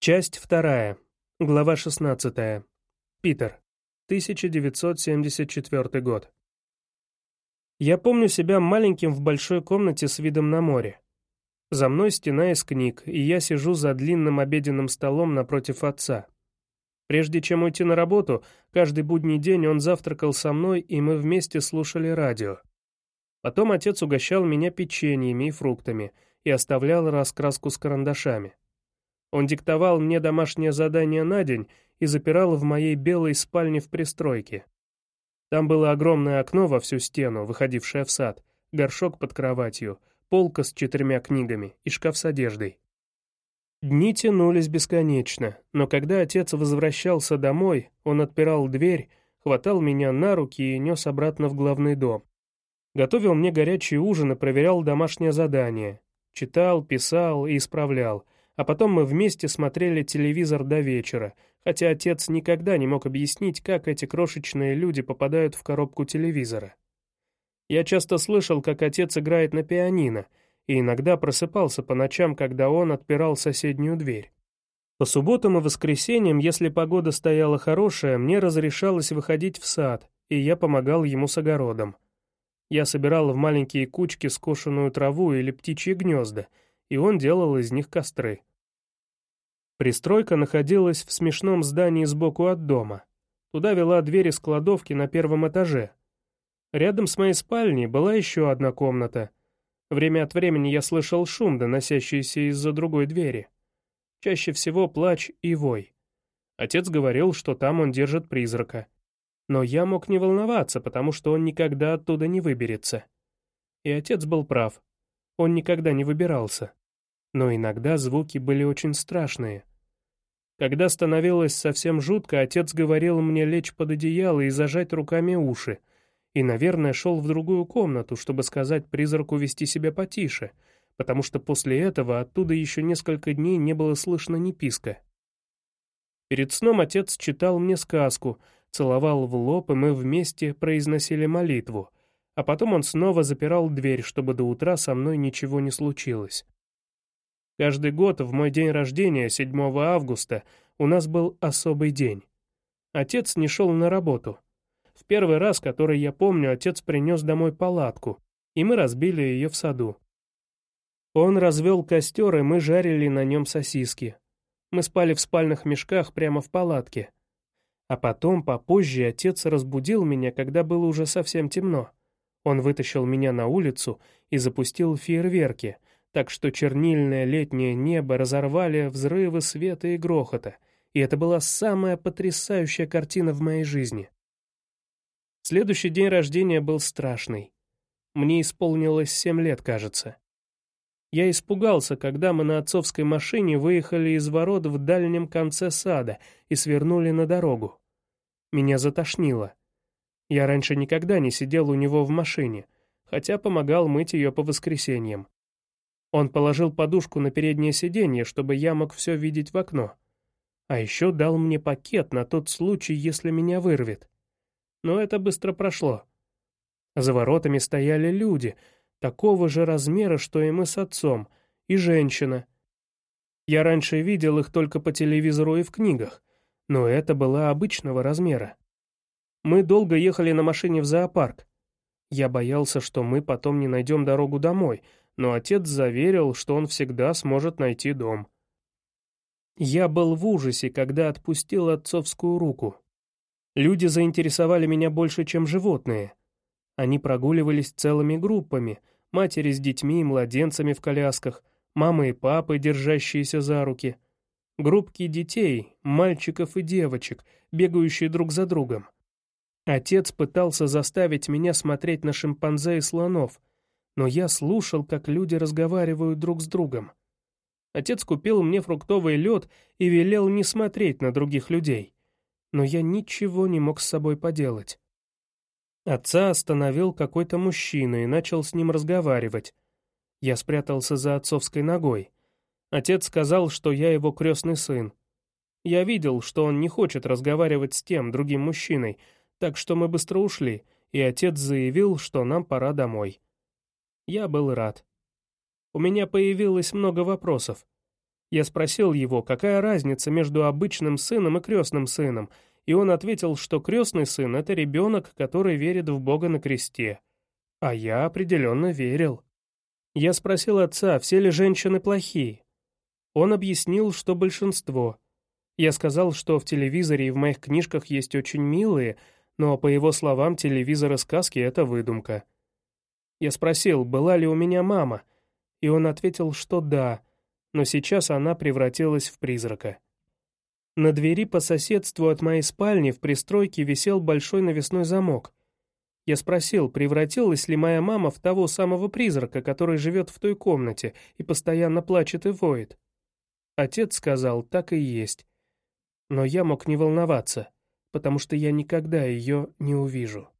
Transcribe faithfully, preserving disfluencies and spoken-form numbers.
Часть вторая. Глава шестнадцатая. Питер. тысяча девятьсот семьдесят четвёртый год. Я помню себя маленьким в большой комнате с видом на море. За мной стена из книг, и я сижу за длинным обеденным столом напротив отца. Прежде чем уйти на работу, каждый будний день он завтракал со мной, и мы вместе слушали радио. Потом отец угощал меня печеньями и фруктами и оставлял раскраску с карандашами. Он диктовал мне домашнее задание на день и запирал в моей белой спальне в пристройке. Там было огромное окно во всю стену, выходившее в сад, горшок под кроватью, полка с четырьмя книгами и шкаф с одеждой. Дни тянулись бесконечно, но когда отец возвращался домой, он отпирал дверь, хватал меня на руки и нес обратно в главный дом. Готовил мне горячий ужин и проверял домашнее задание. Читал, писал и исправлял. А потом мы вместе смотрели телевизор до вечера, хотя отец никогда не мог объяснить, как эти крошечные люди попадают в коробку телевизора. Я часто слышал, как отец играет на пианино, и иногда просыпался по ночам, когда он отпирал соседнюю дверь. По субботам и воскресеньям, если погода стояла хорошая, мне разрешалось выходить в сад, и я помогал ему с огородом. Я собирал в маленькие кучки скошенную траву или птичьи гнезда, и он делал из них костры. Пристройка находилась в смешном здании сбоку от дома. Туда вела дверь из кладовки на первом этаже. Рядом с моей спальней была еще одна комната. Время от времени я слышал шум, доносящийся из-за другой двери. Чаще всего плач и вой. Отец говорил, что там он держит призрака. Но я мог не волноваться, потому что он никогда оттуда не выберется. И отец был прав. Он никогда не выбирался. Но иногда звуки были очень страшные. Когда становилось совсем жутко, отец говорил мне лечь под одеяло и зажать руками уши, и, наверное, шел в другую комнату, чтобы сказать призраку вести себя потише, потому что после этого оттуда еще несколько дней не было слышно ни писка. Перед сном отец читал мне сказку, целовал в лоб, и мы вместе произносили молитву, а потом он снова запирал дверь, чтобы до утра со мной ничего не случилось. Каждый год в мой день рождения, седьмого августа, у нас был особый день. Отец не шел на работу. В первый раз, который я помню, отец принес домой палатку, и мы разбили ее в саду. Он развел костер, и мы жарили на нем сосиски. Мы спали в спальных мешках прямо в палатке. А потом, попозже, отец разбудил меня, когда было уже совсем темно. Он вытащил меня на улицу и запустил фейерверки, так что чернильное летнее небо разорвали взрывы света и грохота, и это была самая потрясающая картина в моей жизни. Следующий день рождения был страшный. Мне исполнилось семь лет, кажется. Я испугался, когда мы на отцовской машине выехали из ворот в дальнем конце сада и свернули на дорогу. Меня затошнило. Я раньше никогда не сидел у него в машине, хотя помогал мыть ее по воскресеньям. Он положил подушку на переднее сиденье, чтобы я мог все видеть в окно. А еще дал мне пакет на тот случай, если меня вырвет. Но это быстро прошло. За воротами стояли люди, такого же размера, что и мы с отцом, и женщина. Я раньше видел их только по телевизору и в книгах, но это была обычного размера. Мы долго ехали на машине в зоопарк. Я боялся, что мы потом не найдем дорогу домой, но отец заверил, что он всегда сможет найти дом. Я был в ужасе, когда отпустил отцовскую руку. Люди заинтересовали меня больше, чем животные. Они прогуливались целыми группами, матери с детьми и младенцами в колясках, мамы и папы, держащиеся за руки. Группки детей, мальчиков и девочек, бегающие друг за другом. Отец пытался заставить меня смотреть на шимпанзе и слонов, но я слушал, как люди разговаривают друг с другом. Отец купил мне фруктовый лед и велел не смотреть на других людей, но я ничего не мог с собой поделать. Отца остановил какой-то мужчина и начал с ним разговаривать. Я спрятался за отцовской ногой. Отец сказал, что я его крестный сын. Я видел, что он не хочет разговаривать с тем другим мужчиной, так что мы быстро ушли, и отец заявил, что нам пора домой. Я был рад. У меня появилось много вопросов. Я спросил его, какая разница между обычным сыном и крестным сыном, и он ответил, что крестный сын — это ребенок, который верит в Бога на кресте. А я определенно верил. Я спросил отца, все ли женщины плохие. Он объяснил, что большинство. Я сказал, что в телевизоре и в моих книжках есть очень милые, но, по его словам, телевизор и сказки — это выдумка. Я спросил, была ли у меня мама, и он ответил, что да, но сейчас она превратилась в призрака. На двери по соседству от моей спальни в пристройке висел большой навесной замок. Я спросил, превратилась ли моя мама в того самого призрака, который живет в той комнате и постоянно плачет и воет. Отец сказал, так и есть. Но я мог не волноваться, потому что я никогда ее не увижу.